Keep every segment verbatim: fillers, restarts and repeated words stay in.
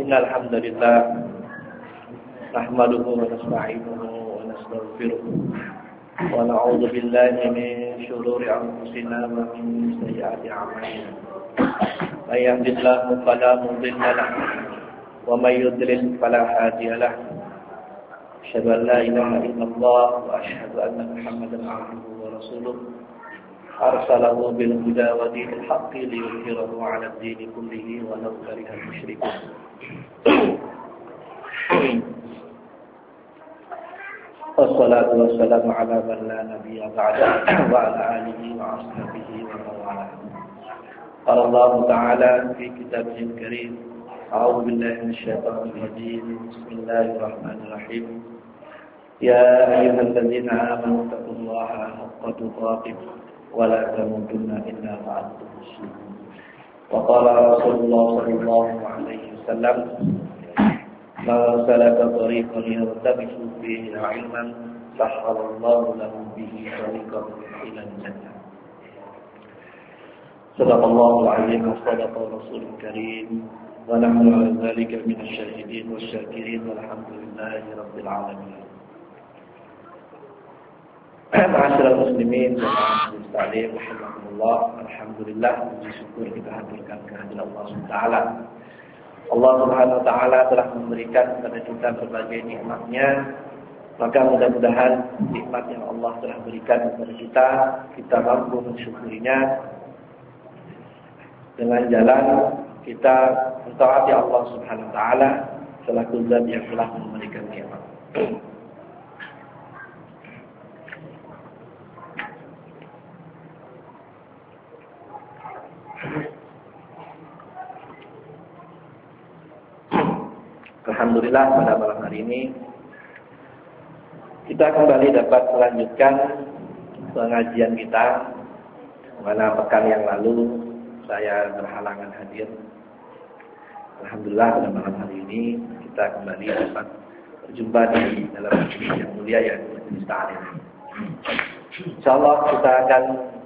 Innal hamdalillah nahmaduhu wa nasta'inuhu wa nastaghfiruh wa na'udzu billahi min shururi anfusina wa min sayyiati a'malina. May yahdihillahu fala mudilla lahu wa may yudlil fala hadiya lahu. Asyhadu an la ilaha illallah wa asyhadu anna Muhammadan 'abduhu wa rasuluh. Arsalahu bil huda wa dinil haqqi liyudhhirahu 'ala ad-dini kullihi wa law karihal musyrikun. Wassalatu wassalamu ala man la nabiyya ba'da wa ala alihi wa ashabihi wa man wala. Qala Allah ta'ala fi kitabihil karim, a'udzu billahi minasyaitonir rajim. Bismillahirrahmanirrahim. Ya ayyuhalladzina amanu taqullaha haqqa tuqatih wa la tamutunna illa wa antum muslimun. Wa qala Rasulullah sallallahu alaihi wasallam, man salaka tariqan yaltamisu fihi 'ilman sahhalallahu lahu bihi tariqan ila al-jannah. Sadaqallahu al-'azim wa sadaqa rasulul karim wa nahnu 'ala dzalika minasy syahidin wasyakirin walhamdulillahi rabbil alamin. Ma'asyiral muslimin wa muslimin rahimakumullah, alhamdulillah, puji syukur kita haturkan kehadirat Allah Subhanahu wa taala. Allah Subhanahu wa taala telah memberikan kepada kita berbagai nikmat-Nya, maka mudah-mudahan nikmat yang Allah telah berikan kepada kita, kita mampu mensyukurinya dengan jalan kita mentaati Allah Subhanahu wa taala selaku Zat yang telah memberikan nikmat. Alhamdulillah, pada malam hari ini kita kembali dapat melanjutkan pengajian kita, mana pekan yang lalu saya berhalangan hadir. Alhamdulillah, pada malam hari ini kita kembali dapat berjumpa di dalam majelis yang mulia, yaitu majelis ta'lim. Insyaallah kita akan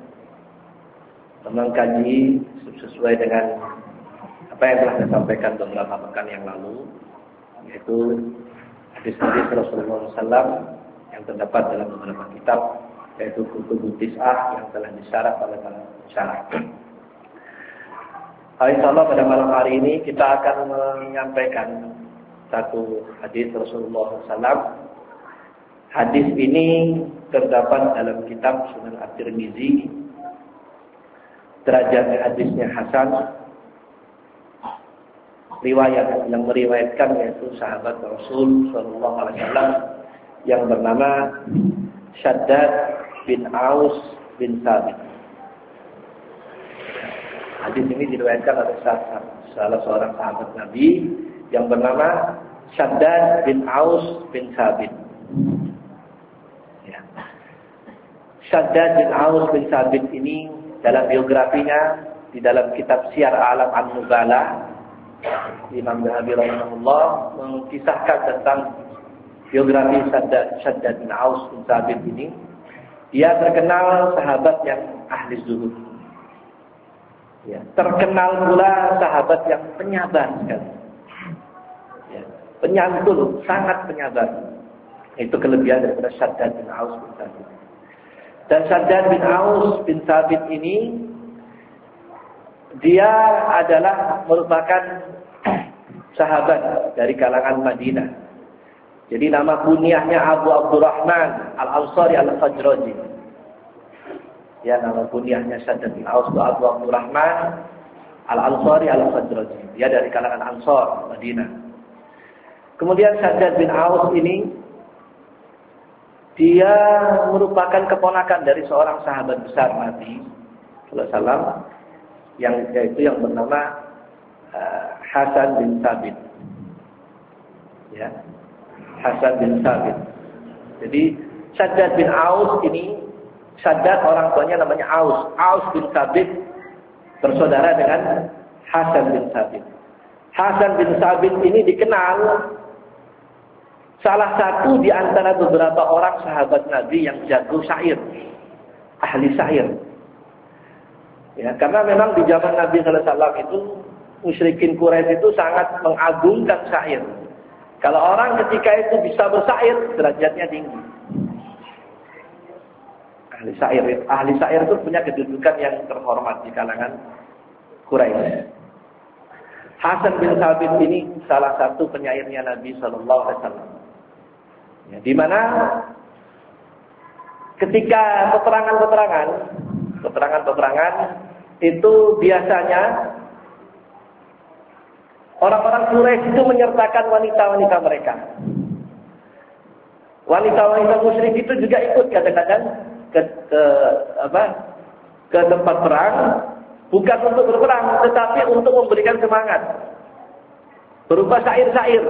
mengkaji sesuai dengan apa yang telah saya sampaikan beberapa pekan yang lalu, yaitu hadis-hadis Rasulullah shallallahu alaihi wasallam yang terdapat dalam beberapa kitab, yaitu Kutubut Tis'ah yang telah disyarah oleh para syarah. Insyaallah pada malam hari ini kita akan menyampaikan satu hadis Rasulullah shallallahu alaihi wasallam. Hadis ini terdapat dalam kitab Sunan At-Tirmizi. Derajat hadisnya hasan. Riwayat yang meriwayatkan yaitu sahabat Rasul sallallahu alaihi wasallam yang bernama Shaddad bin Aus bin Thabit. Hadis ini diriwayatkan oleh salah seorang sahabat Nabi yang bernama Shaddad bin Aus bin Thabit. Ya. Shaddad bin Aus bin Thabit ini dalam biografinya di dalam kitab Syiar A'lam An-Nubala, Imam Zahabi rahimahullah mengisahkan tentang biografi Shaddad, Shaddad bin Aus bin Thabit ini. Dia terkenal sahabat yang ahli zuhud. Ya, terkenal pula sahabat yang penyabar sekali. Ya, penyantun, sangat penyabar. Itu kelebihan daripada Shaddad bin Aus bin Thabit. Dan Shaddad bin Aus bin Thabit ini dia adalah merupakan sahabat dari kalangan Madinah. Jadi nama kunyahnya Abu Abdurrahman Al-Ansari Al-Khazraji. Ya, nama kunyahnya Shaddad bin Aus itu Abu Abdurrahman Al-Ansari Al-Khazraji. Dia dari kalangan Ansar Madinah. Kemudian Shaddad bin Aus ini dia merupakan keponakan dari seorang sahabat besar Nabi sallallahu alaihi wasallam, yang yaitu yang bernama uh, Hasan bin Thabit. Ya, Hasan bin Thabit. Jadi Shaddad bin Aus ini, Shaddad orang tuanya namanya Aus. Aus bin Thabit bersaudara dengan Hasan bin Thabit. Hasan bin Thabit ini dikenal salah satu di antara beberapa orang sahabat Nabi yang jago syair, ahli syair. Ya, karena memang di zaman Nabi sallallahu alaihi wasallam itu musyrikin Quraisy itu sangat mengagungkan syair. Kalau orang ketika itu bisa bersyair, derajatnya tinggi. Ahli syair, ahli syair itu punya kedudukan yang terhormat di kalangan Quraisy. Hasan bin Thabit ini salah satu penyairnya Nabi Shallallahu Alaihi Wasallam. Ya, di mana ketika peperangan-peperangan, peperangan-peperangan itu biasanya orang-orang Quraisy itu menyertakan wanita-wanita mereka. Wanita-wanita musyrik itu juga ikut kadang-kadang ke, ke apa? ke tempat perang, bukan untuk berperang, tetapi untuk memberikan semangat. Berupa syair-syair.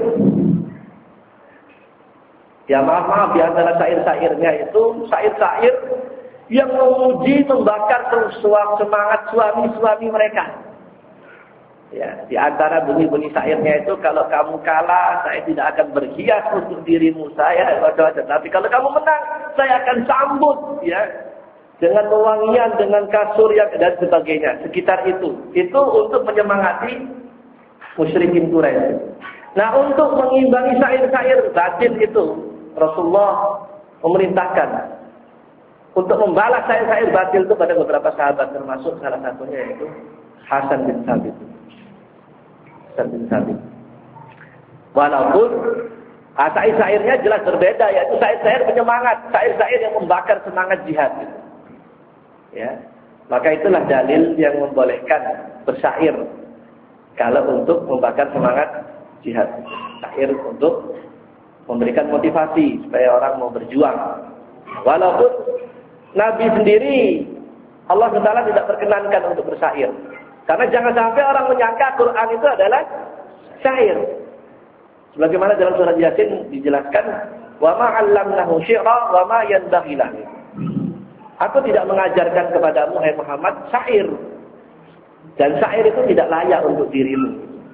Ya maaf-maaf, di antara syair-syairnya itu syair-syair yang memuji, membakar semangat suami-suami mereka. Ya, di antara bunyi-bunyi syairnya itu, kalau kamu kalah, saya tidak akan berhias untuk dirimu, saya macam-macam. Tapi kalau kamu menang, saya akan sambut, ya, dengan pewangian, dengan kasur yang dan sebagainya. Sekitar itu, itu untuk menyemangati musyrikin Quraisy. Nah, untuk mengimbangi syair-syair batin itu, Rasulullah memerintahkan untuk membalas syair-syair batil itu pada beberapa sahabat, termasuk salah satunya yaitu Hasan bin Thabit. Bin Thabit. Walaupun syair-syairnya jelas berbeda, yaitu syair-syair penyemangat, syair-syair yang membakar semangat jihad. Ya, maka itulah dalil yang membolehkan bersyair kalau untuk membakar semangat jihad. Syair untuk memberikan motivasi supaya orang mau berjuang. Walaupun Nabi sendiri Allah Taala tidak perkenankan untuk bersyair. Karena jangan sampai orang menyangka Quran itu adalah syair. Sebagaimana dalam surat Yasin dijelaskan, "Wa ma 'allamnahu syi'ra wa ma yanbaghi lahu." Aku tidak mengajarkan kepadamu hai Muhammad syair. Dan syair itu tidak layak untuk dirimu.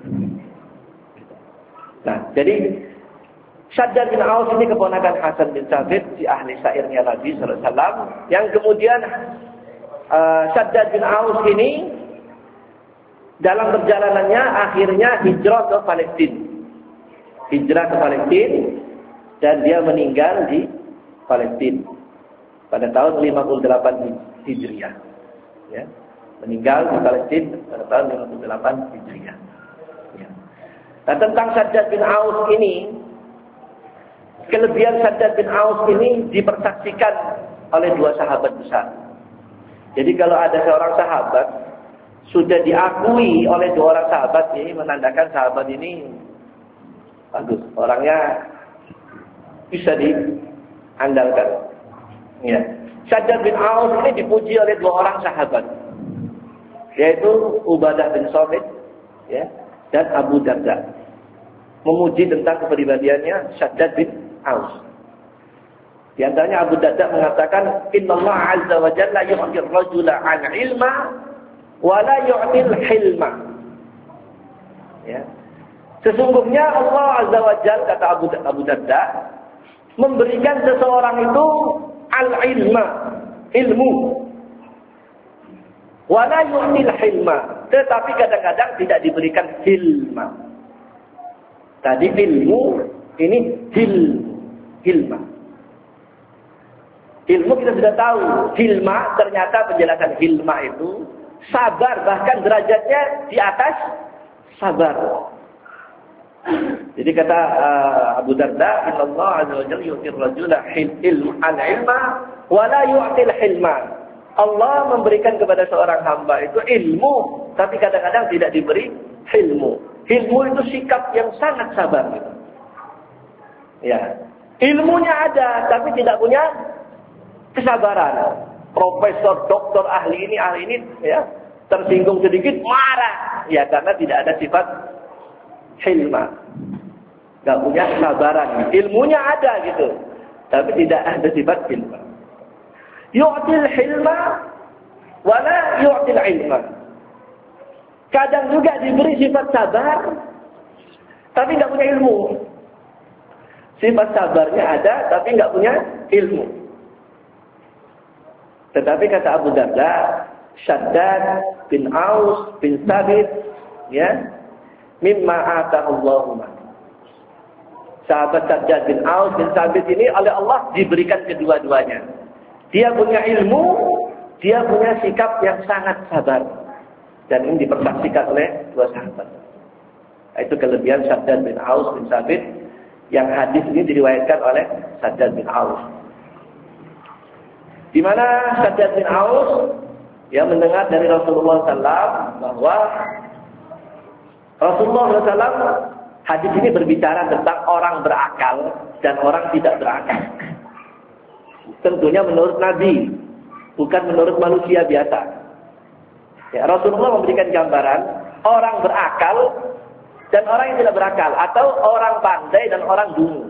Nah, jadi Shaddad bin Aus ini keponakan Hasan bin Thabit, si ahli syairnya Nabi sallallahu alaihi wasallam, yang kemudian uh, Shaddad bin Aus ini dalam perjalanannya akhirnya hijrah ke Palestina. Hijrah ke Palestina dan dia meninggal di Palestina pada tahun lima puluh delapan Hijriah. Ya. Meninggal di Palestina pada tahun lima puluh delapan Hijriah. Ya. Nah, tentang Shaddad bin Aus ini, kelebihan Shaddad bin Aus ini dipersaksikan oleh dua sahabat besar. Jadi kalau ada seorang sahabat sudah diakui oleh dua orang sahabat, ini menandakan sahabat ini bagus, orangnya bisa diandalkan. Ya. Shaddad bin Aus ini dipuji oleh dua orang sahabat, yaitu Ubadah bin Samit, ya, dan Abu Darda. Memuji tentang kepribadiannya Shaddad bin Aus. Di antaranya Abu Darda mengatakan, "Innallaha 'azza wa jalla yu'ti ar-rajula 'an 'ilma wala yu'til hilma." Ya. Sesungguhnya Allah Azza wa Jalla, kata Abu, Abu Darda, memberikan seseorang itu al-ilma, ilmu. Wala yu'til hilma, tetapi kadang-kadang tidak diberikan hilma. Tadi ilmu, ini hil, hilma. Ilmu kita sudah tahu, hilma, ternyata penjelasan hilma itu sabar, bahkan derajatnya di atas sabar. Jadi kata uh, Abu Darda, "Innallaha 'azza wa jalla yu'tir rajula ilman 'ilma wa la yu'til hilma." Allah memberikan kepada seorang hamba itu ilmu, tapi kadang-kadang tidak diberi ilmu. Ilmu itu sikap yang sangat sabar. Gitu. Ya, ilmunya ada, tapi tidak punya kesabaran. Profesor, doktor, ahli ini, ahli ini, ya, tersinggung sedikit marah, ya, karena tidak ada sifat hilma, nggak punya kesabaran. Ilmunya ada gitu, tapi tidak ada sifat hilma. Yu'til hilma, wala yu'til ilma. Kadang juga diberi sifat sabar, tapi nggak punya ilmu. Sifat sabarnya ada, tapi nggak punya ilmu. Tetapi kata Abu Darda, Shaddad bin Aus bin Thabit, ya, mimma atahullahu. Sahabat Shaddad bin Aus bin Sabit ini oleh Allah diberikan kedua-duanya. Dia punya ilmu, dia punya sikap yang sangat sabar. Dan ini dipersaksikan oleh dua sahabat. Itu kelebihan Shaddad bin Aus bin Sabit yang hadis ini diriwayatkan oleh Shaddad bin Aus. Di mana Shaddad bin Aus ya mendengar dari Rasulullah sallallahu alaihi wasallam bahwa Rasulullah sallallahu alaihi wasallam hadis ini berbicara tentang orang berakal dan orang tidak berakal. Tentunya menurut Nabi, bukan menurut manusia biasa. Ya, Rasulullah memberikan gambaran orang berakal dan orang yang tidak berakal, atau orang pandai dan orang dungu.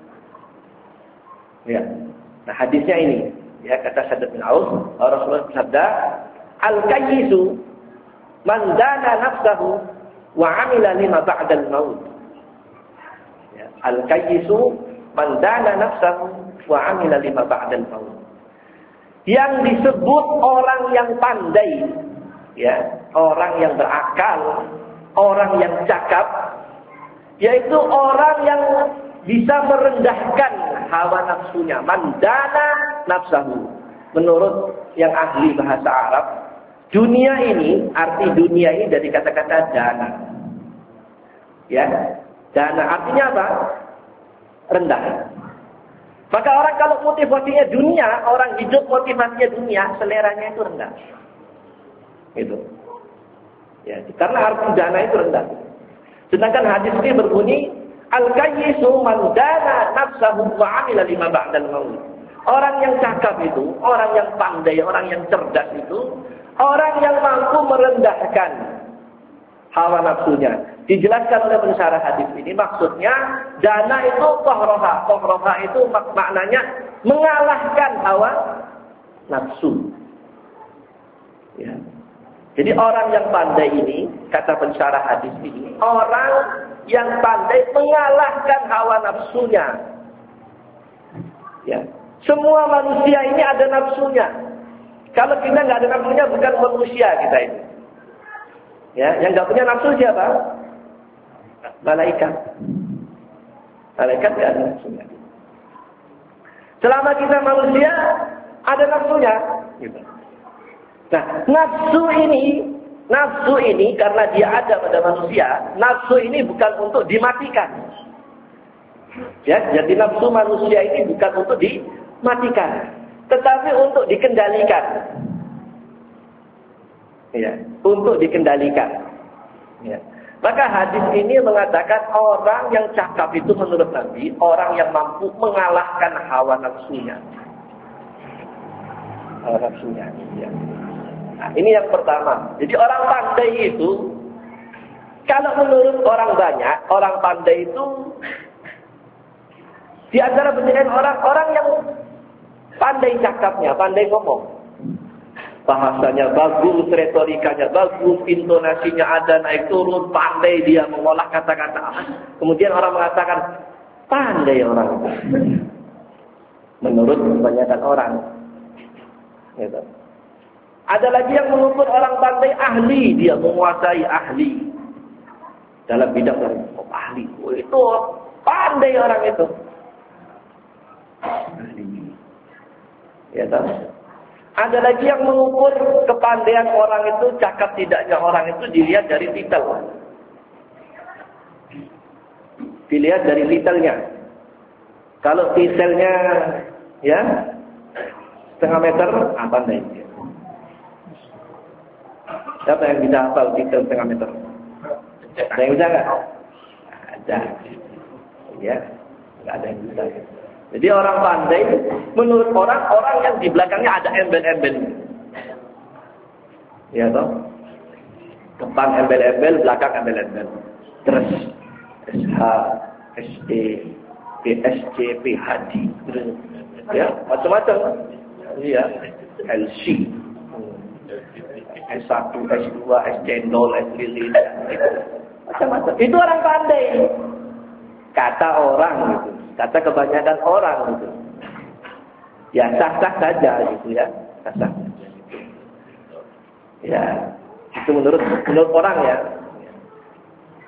Ya. Nah, hadisnya ini, ya, kata Shaddad bin Aus, Rasulullah bersabda, "Al-kayyisu man dana nafsahu wa 'amila lima ba'dal maut." Ya, al-kayyisu man dana nafsahu wa 'amila lima ba'dal maut. Yang disebut orang yang pandai, ya, orang yang berakal, orang yang cakap, yaitu orang yang bisa merendahkan hawa nafsunya. Mandana nafsahu. Menurut yang ahli bahasa Arab, dunia ini, arti dunia ini dari kata-kata dana. Ya, dana artinya apa? Rendah. Maka orang kalau motivasinya dunia, orang hidup motivasinya dunia, seleranya itu rendah. Itu. Ya, karena arti dana itu rendah. Sedangkan hadis ini berbunyi, al-kayyisu man dana nafsahu wa 'amila lima ba'dal maut. Orang yang cakap itu, orang yang pandai, orang yang cerdas itu, orang yang mampu merendahkan hawa nafsunya. Dijelaskan oleh pensyarah hadis ini, maksudnya dana itu qahraha. Qahraha itu mak maknanya mengalahkan hawa nafsu. Ya. Jadi orang yang pandai ini, kata pensyarah hadis ini, orang yang pandai mengalahkan hawa nafsunya. Ya. Semua manusia ini ada nafsunya. Kalau kita nggak ada nafsunya, bukan manusia kita ini. Ya, yang nggak punya nafsu siapa? Malaikat. Malaikat nggak ada nafsunya. Selama kita manusia, ada nafsunya. Gitu. Nah, nafsu ini, nafsu ini karena dia ada pada manusia, nafsu ini bukan untuk dimatikan. Ya, jadi nafsu manusia ini bukan untuk dimatikan, tetapi untuk dikendalikan. Ya, untuk dikendalikan. Ya. Maka hadis ini mengatakan orang yang cakap itu menurut Nabi, orang yang mampu mengalahkan hawa nafsunya. Hawa nafsunya. Ya. Nah, ini yang pertama. Jadi orang pandai itu, kalau menurut orang banyak, orang pandai itu di antara penilaian orang-orang yang pandai cakapnya, pandai ngomong. Bahasanya bagus, retorikanya bagus, intonasinya ada naik turun, pandai dia mengolah kata-kata. Kemudian orang mengatakan, pandai orang itu. Menurut kebanyakan orang. Gitu. Ada lagi yang mengukur orang pandai ahli, dia menguasai ahli dalam bidang oh, ahli. Oh, itu pandai orang itu. Ahli. Ya tahu. Ada lagi yang mengukur kepandaian orang itu, cakap tidaknya orang itu dilihat dari titel. Dilihat dari titelnya. Kalau titelnya ya setengah meter, ah, pandai. Siapa yang bisa hafal titel setengah meter? Ada yang bisa nggak? Ada. Ya, nggak ada yang bisa. Jadi orang pandai, menurut orang, orang yang di belakangnya ada embel-embel. Ya toh? Depan embel-embel, belakang embel-embel. Terus S H, S E, P S C, P H D. Ya, macam-macam. Iya, L C. S satu, S dua, S cendol, S lilin. Macam-macam. Itu orang pandai. Kata orang gitu. Kata kebanyakan orang gitu. Ya sah-sah saja gitu ya. Sah-sah. Ya, itu menurut menurut orang ya.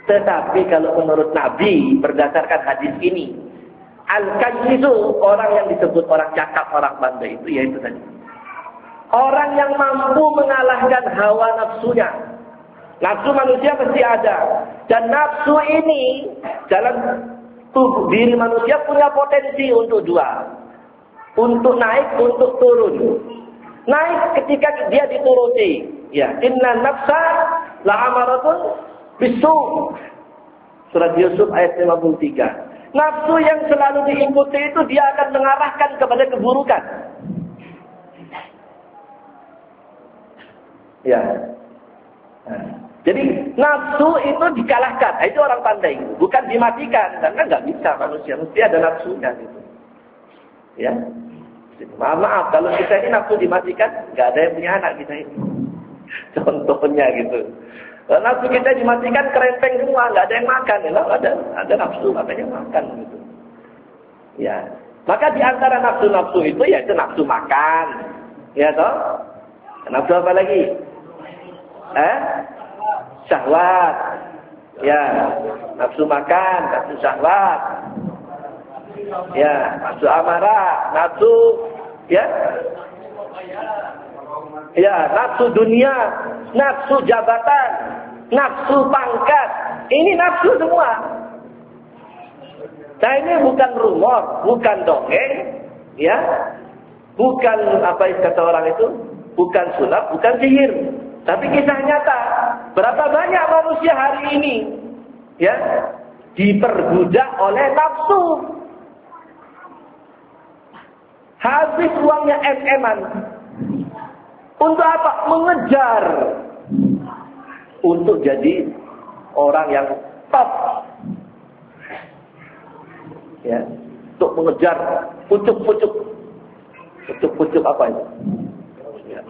Tetapi kalau menurut Nabi, berdasarkan hadis ini, al-kayyisu, orang yang disebut orang cakap, orang pandai itu, yaitu tadi. Orang yang mampu mengalahkan hawa nafsunya. Nafsu manusia pasti ada. Dan nafsu ini, dalam tubuh diri manusia punya potensi untuk dua. Untuk naik, untuk turun. Naik ketika dia dituruti. Ya, inna nafsa la'amaratun bisu. Surat Yusuf ayat lima puluh tiga. Nafsu yang selalu diikuti itu dia akan mengarahkan kepada keburukan. Ya. Nah, jadi nafsu itu dikalahkan. Itu orang pandai. Bukan dimatikan. Karena nggak bisa manusia. Mesti ada nafsunya gitu. Ya. Maaf, maaf. Kalau kita ini nafsu dimatikan, nggak ada yang punya anak kita ini. Contohnya gitu. Kalau nafsu kita dimatikan, kerempeng semua, nggak ada yang makan, ya, ada ada nafsu, makanya makan gitu. Ya, maka di antara nafsu-nafsu itu yaitu nafsu makan, ya toh. Nafsu apa lagi? Eh, syahwat, ya, nafsu makan, nafsu syahwat, ya, nafsu amarah, nafsu, ya, ya, nafsu dunia, nafsu jabatan, nafsu pangkat. Ini nafsu semua. Nah ini bukan rumor, bukan dongeng, ya, bukan apa kata orang itu, bukan sulap, bukan sihir, tapi kisah nyata. Berapa banyak manusia hari ini, ya, diperbudak oleh nafsu. Habis uangnya em-eman. Untuk apa? Mengejar. Untuk jadi orang yang top. Ya. Untuk mengejar pucuk-pucuk. Pucuk-pucuk apa itu? Ya.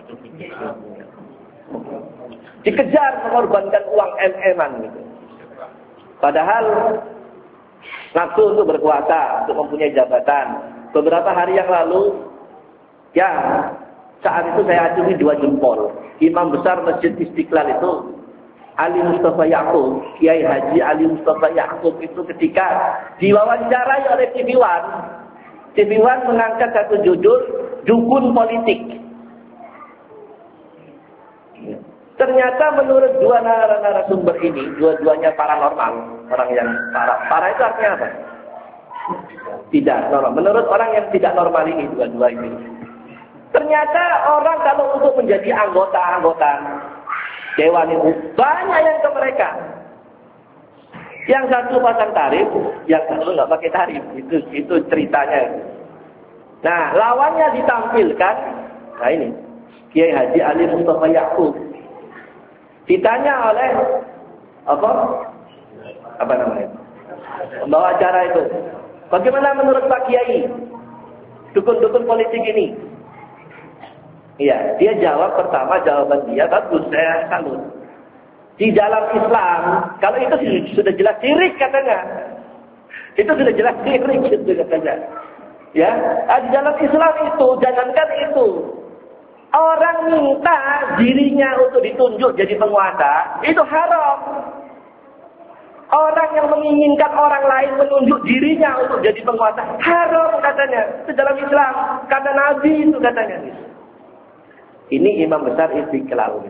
Dikejar mengorbankan uang em-eman gitu. Padahal nafsu untuk berkuasa, untuk mempunyai jabatan. Beberapa hari yang lalu, ya, saat itu saya acungi dua jempol. Imam besar Masjid Istiqlal itu, Ali Mustafa Yaakob, Kiai Haji Ali Mustafa Yaakob itu ketika diwawancarai oleh T V One, T V One mengangkat satu judul, Dukun Politik. Ternyata menurut dua narasumber ini, dua-duanya paranormal, orang yang parah. Parah itu artinya apa? Tidak normal. Menurut orang yang tidak normal ini, dua-dua ini. Ternyata orang kalau untuk menjadi anggota-anggota dewan itu, banyak yang ke mereka. Yang satu pasang tarif, yang satu nggak pakai tarif. Itu itu ceritanya. Nah, lawannya ditampilkan. Nah ini, Kiai Haji Ali Mustafa Yaakob. Ditanya oleh apa? Apa namanya? Pembawa acara itu. Bagaimana menurut Pak Kiai dukun-dukun politik ini? Iya, dia jawab pertama, jawaban dia bagus, saya salut. Di dalam Islam, kalau itu sudah jelas syirik katanya. Itu sudah jelas syirik itu katanya. Ya, nah, di dalam Islam itu jangankan itu. Orang minta dirinya untuk ditunjuk jadi penguasa, itu haram. Orang yang menginginkan orang lain menunjuk dirinya untuk jadi penguasa, haram katanya. Itu dalam Islam, kata Nabi itu katanya. Ini imam besar Istiqlal.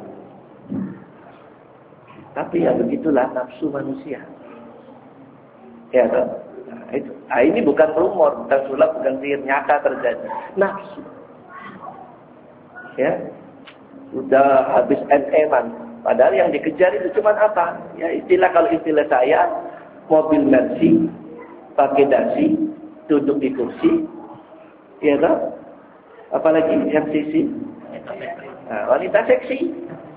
Tapi ya begitulah nafsu manusia. Ya toh. Nah, itu. Nah, ini bukan rumor, bukan sulap, bukan sihir, nyata terjadi. Nafsu. Ya. Sudah habis em-eman. Padahal yang dikejar itu cuma apa? Ya istilah, kalau istilah saya, mobil Mercy, pakai dasi, duduk di kursi, ya toh? Apalagi yang sisi, nah, wanita seksi,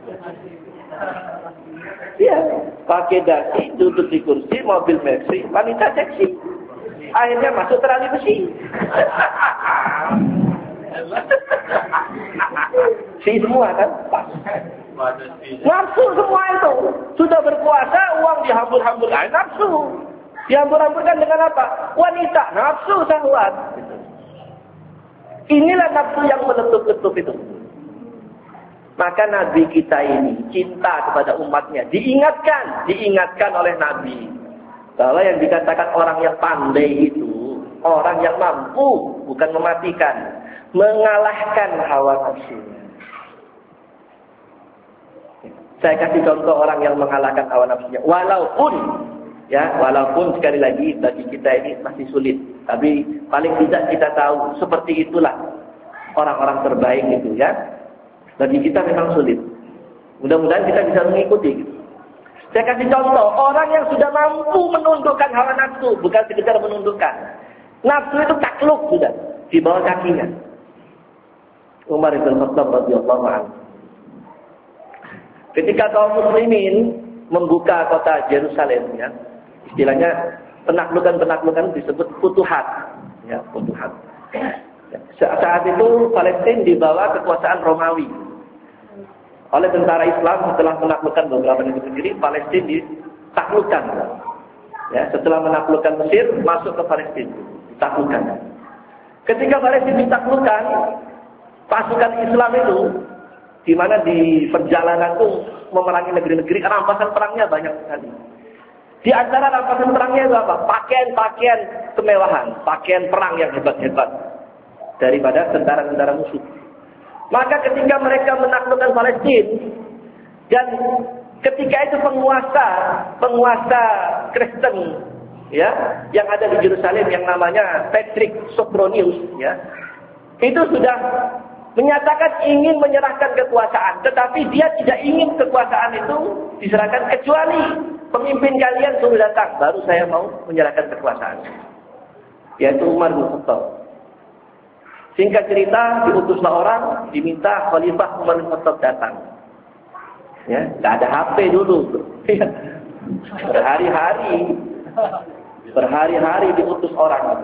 ya, pakai dasi, duduk di kursi, mobil Mercy, wanita seksi, akhirnya masuk terali besi. Si semua kan pas. Nafsu semua itu. Sudah berkuasa, uang dihambur-hambur. Nah, nafsu. Dihambur-hamburkan dengan apa? Wanita. Nafsu syahwat. Inilah nafsu yang meletup-letup itu. Maka Nabi kita ini cinta kepada umatnya. Diingatkan, diingatkan oleh Nabi. Bahwa yang dikatakan orang yang pandai itu, orang yang mampu, bukan mematikan, mengalahkan hawa nafsunya. Saya kasih contoh orang yang mengalahkan hawa nafsunya. Walaupun, ya, walaupun sekali lagi bagi kita ini masih sulit. Tapi paling tidak kita tahu, seperti itulah orang-orang terbaik itu, ya. Bagi kita memang sulit. Mudah-mudahan kita bisa mengikuti. Gitu. Saya kasih contoh, orang yang sudah mampu menundukkan hawa nafsu, bukan sekedar menundukkan. Nafsu itu takluk sudah di bawah kakinya. Umar bin Khattab radhiyallahu anhu. Ketika kaum muslimin membuka kota Yerusalem, ya, istilahnya penaklukan-penaklukan disebut futuhat, ya, futuhat. Ya, saat itu Palestina di bawah kekuasaan Romawi. Oleh tentara Islam setelah menaklukkan beberapa negeri, Palestina ditaklukkan. Ya, setelah menaklukkan Mesir, masuk ke Palestina, ditaklukkan. Ketika Palestina ditaklukkan, pasukan Islam itu, di mana di perjalanan itu memerangi negeri-negeri, rampasan perangnya banyak sekali. Di antara rampasan perangnya itu apa? Pakaian-pakaian kemewahan, pakaian perang yang hebat-hebat daripada tentara-tentara musuh. Maka ketika mereka menaklukkan Palestina, dan ketika itu penguasa, penguasa Kristen, ya, yang ada di Yerusalem yang namanya Patrick Sophronius, ya, itu sudah menyatakan ingin menyerahkan kekuasaan, tetapi dia tidak ingin kekuasaan itu diserahkan kecuali pemimpin kalian suruh datang, baru saya mau menyerahkan kekuasaan. Yaitu Umar bin Khattab. Singkat cerita, diutuslah orang, diminta Khalifah Umar bin Khattab datang. Ya, nggak ada H P dulu. Berhari-hari, berhari-hari diutus orang.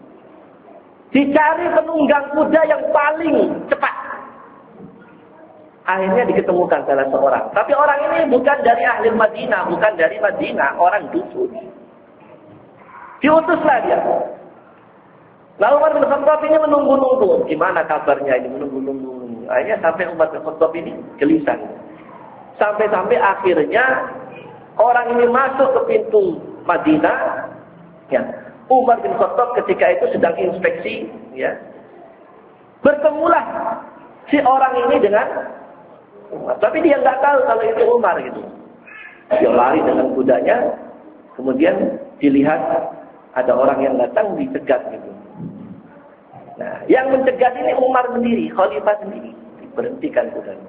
Dicari penunggang kuda yang paling cepat. Akhirnya diketemukan salah seorang. Tapi orang ini bukan dari ahli Madinah, bukan dari Madinah, orang dusun. Diutuslah dia. Lalu Umar bin Khattab ini menunggu-nunggu. Gimana kabarnya ini? Menunggu-nunggu. Akhirnya sampai Umar bin Khattab ini gelisah. Sampai-sampai akhirnya orang ini masuk ke pintu Madinah. Ya. Umar bin Khattab ketika itu sedang inspeksi. Ya. Bertemulah si orang ini dengan Umar. Tapi dia nggak tahu kalau itu Umar gitu. Dia lari dengan kudanya. Kemudian dilihat ada orang yang datang dicegat gitu. Nah, yang mencegat ini Umar sendiri, Khalifah sendiri. Diberhentikan kudanya.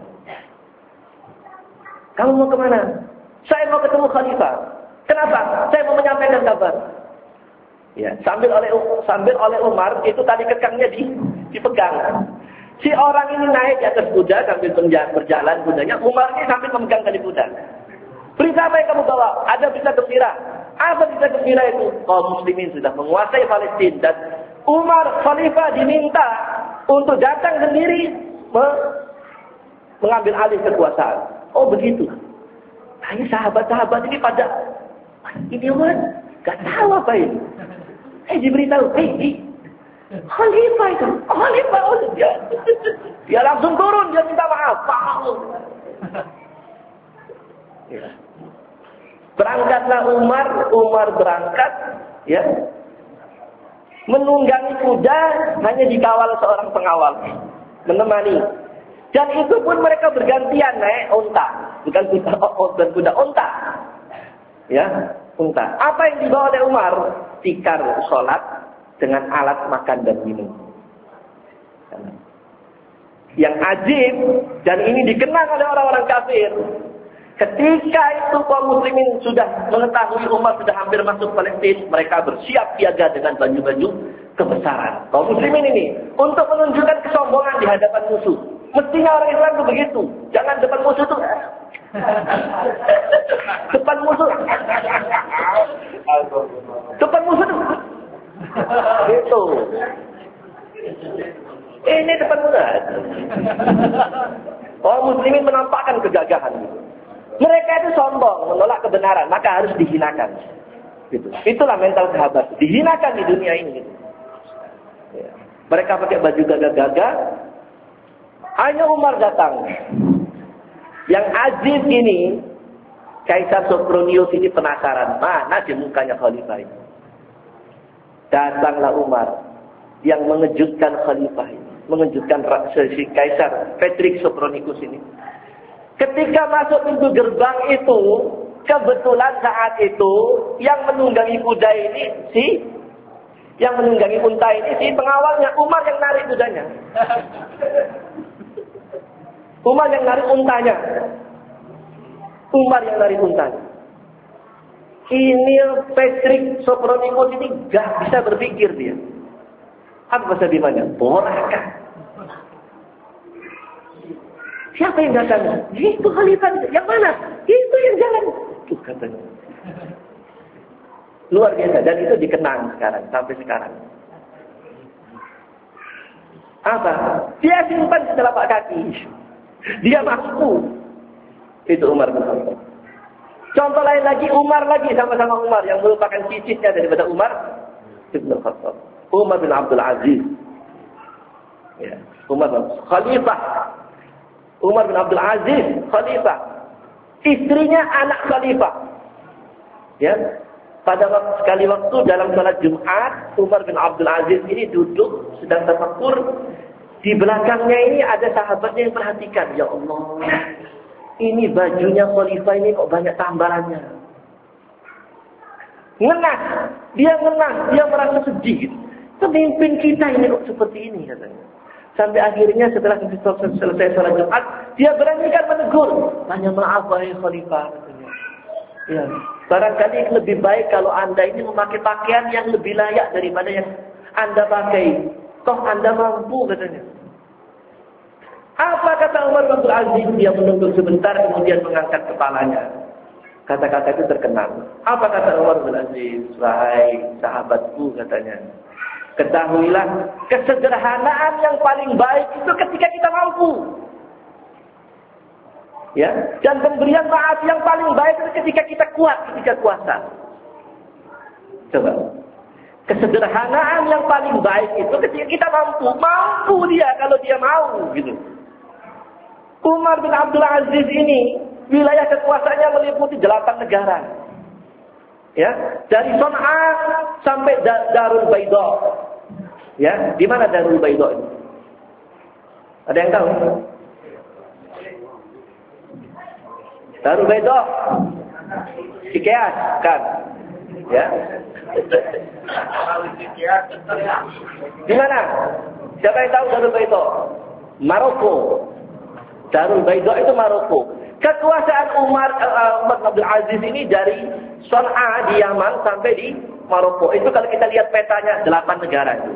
Kamu mau kemana? Saya mau ketemu Khalifah. Kenapa? Saya mau menyampaikan kabar. Ya, sambil oleh sambil oleh Umar itu tadi kekangnya di, dipegang. Si orang ini naik di atas kuda sambil berjalan kudanya. Umar ini sambil memegang tali kuda. Berita apa yang kamu bawa? Ada berita gembira. Apa berita gembira itu? Kaum muslimin sudah menguasai Palestina dan Umar Khalifah diminta untuk datang sendiri me mengambil alih kekuasaan. Oh begitu. Tanya sahabat-sahabat ini pada ini Umar gak tahu apa ini. Eh diberitahu, eh di Khalifah itu, Khalifah oh, dia, dia langsung turun, dia minta maaf. Ya. Berangkatlah Umar, Umar berangkat, ya. Menunggangi kuda hanya dikawal seorang pengawal, menemani. Dan itu pun mereka bergantian naik unta, bukan kuda, bukan kuda unta, ya, unta. Apa yang dibawa oleh Umar? Tikar sholat dengan alat makan dan minum. Yang ajib dan ini dikenang oleh orang-orang kafir. Ketika itu kaum muslimin sudah mengetahui Umar sudah hampir masuk Palestina, mereka bersiap siaga dengan baju-baju kebesaran. Kaum muslimin ini untuk menunjukkan kesombongan di hadapan musuh. Mestinya orang Islam itu begitu. Jangan depan musuh tuh. Depan musuh. Depan musuh tuh. Gitu. Ini depan musuh. Kaum muslimin menampakkan kegagahan gitu. Mereka itu sombong, menolak kebenaran, maka harus dihinakan. Gitu. Itulah mental sahabat. Dihinakan di dunia ini. Gitu. Ya. Mereka pakai baju gagah-gagah. Hanya Umar datang. Yang aziz ini, Kaisar Sopronius ini penasaran, mana di mukanya khalifah ini. Datanglah Umar yang mengejutkan khalifah ini, mengejutkan si Kaisar Patrick Sopronius ini. Ketika masuk pintu gerbang itu, kebetulan saat itu yang menunggangi kuda ini si yang menunggangi unta ini si pengawalnya, Umar yang narik kudanya. Umar yang narik untanya. Umar yang narik untanya. Ini Patrick Sopronius ini gak bisa berpikir dia. Apa bahasa Bimanya? Borakan. Siapa yang datang? Itu khalifah. Yang mana? Itu yang jalan. Tuh katanya. Luar biasa. Dan itu dikenang sekarang. Sampai sekarang. Apa? Dia simpan di telapak kaki. Dia mampu. Itu Umar bin Khattab. Contoh lain lagi, Umar lagi. Sama-sama Umar. Yang merupakan cicitnya daripada Umar bin Khattab. Umar bin Abdul Aziz. Ya. Umar bin Khalifah. Umar bin Abdul Aziz, Khalifah. Istrinya anak Khalifah. Ya. Pada waktu, sekali waktu dalam salat Jumat, Umar bin Abdul Aziz ini duduk sedang tafakkur. Di belakangnya ini ada sahabatnya yang perhatikan. Ya Allah, ini bajunya Khalifah ini kok banyak tambalannya. Ngenah, dia ngenah, dia merasa sedih. Pemimpin kita ini kok seperti ini katanya. Sampai akhirnya setelah selesai salat Jumat, dia beranikan menegur. Tanya maaf wahai Khalifah katanya. Ya, barangkali lebih baik kalau Anda ini memakai pakaian yang lebih layak daripada yang Anda pakai. Toh Anda mampu katanya. Apa kata Umar bin Abdul Aziz? Dia menunggu sebentar kemudian mengangkat kepalanya. Kata-kata itu terkenal. Apa kata Umar bin Aziz? Wahai sahabatku katanya. Ketahuilah, kesederhanaan yang paling baik itu ketika kita mampu. Ya, dan pemberian maaf yang paling baik itu ketika kita kuat, ketika kuasa. Coba. Kesederhanaan yang paling baik itu ketika kita mampu. Mampu dia kalau dia mau gitu. Umar bin Abdul Aziz ini wilayah kekuasaannya meliputi delapan negara. Ya, dari Son'a sampai Darul Bayda. Ya, di mana Darul Bayda ini? Ada yang tahu? Darul Bayda. Cikeas, kan? Ya. Di mana? Siapa yang tahu Darul Bayda? Maroko. Darul Bayda itu Maroko. Kekuasaan Umar uh, Umar bin Abdul Aziz ini dari Son'a di Yaman sampai di Maroko. Itu kalau kita lihat petanya delapan negara itu.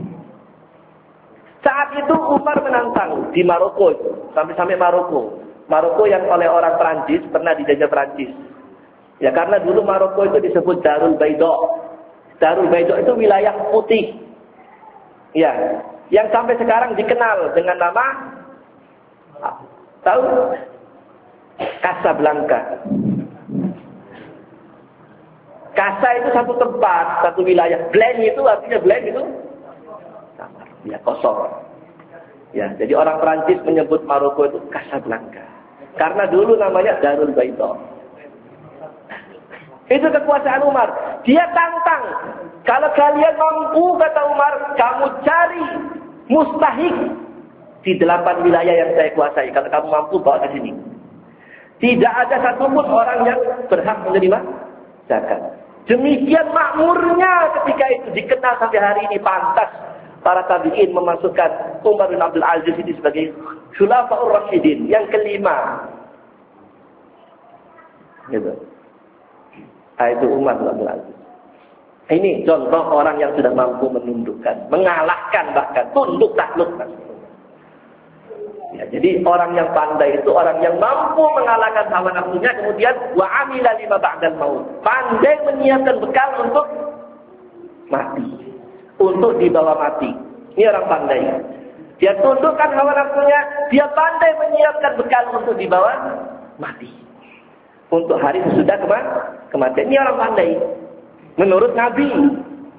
Saat itu Umar menantang di Maroko itu, sampai-sampai Maroko. Maroko yang oleh orang Perancis pernah dijajah Perancis. Ya karena dulu Maroko itu disebut Darul Bayda. Darul Bayda itu wilayah putih. Ya, yang sampai sekarang dikenal dengan nama tahu? Casablanca. Casa itu satu tempat, satu wilayah. Blank itu artinya blank itu kamar, ya kosong. Ya, jadi orang Perancis menyebut Maroko itu Casablanca. Karena dulu namanya Darul Bayda. Itu kekuasaan Umar. Dia tantang. Kalau kalian mampu, kata Umar, kamu cari mustahik di delapan wilayah yang saya kuasai. Kalau kamu mampu, bawa ke sini. Tidak ada satupun orang yang berhak menerima zakat. Demikian makmurnya ketika itu dikenal sampai hari ini. Pantas para tabi'in memasukkan Umar bin Abdul Aziz ini sebagai Khulafaur Rasyidin yang kelima. Gitu. Nah, itu Umar bin Abdul Aziz. Ini contoh orang yang sudah mampu menundukkan, mengalahkan bahkan tunduk takluk. Ya, jadi orang yang pandai itu orang yang mampu mengalahkan hawa nafsunya, kemudian wa amila lima ba'dal maut. Pandai menyiapkan bekal untuk mati, untuk dibawa mati. Ini orang pandai. Dia tundukkan hawa nafsunya, dia pandai menyiapkan bekal untuk dibawa mati. Untuk hari sesudah kematian. Ini orang pandai. Menurut Nabi.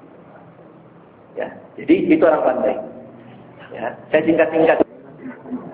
Ya, jadi itu orang pandai. Ya, saya singkat-singkat.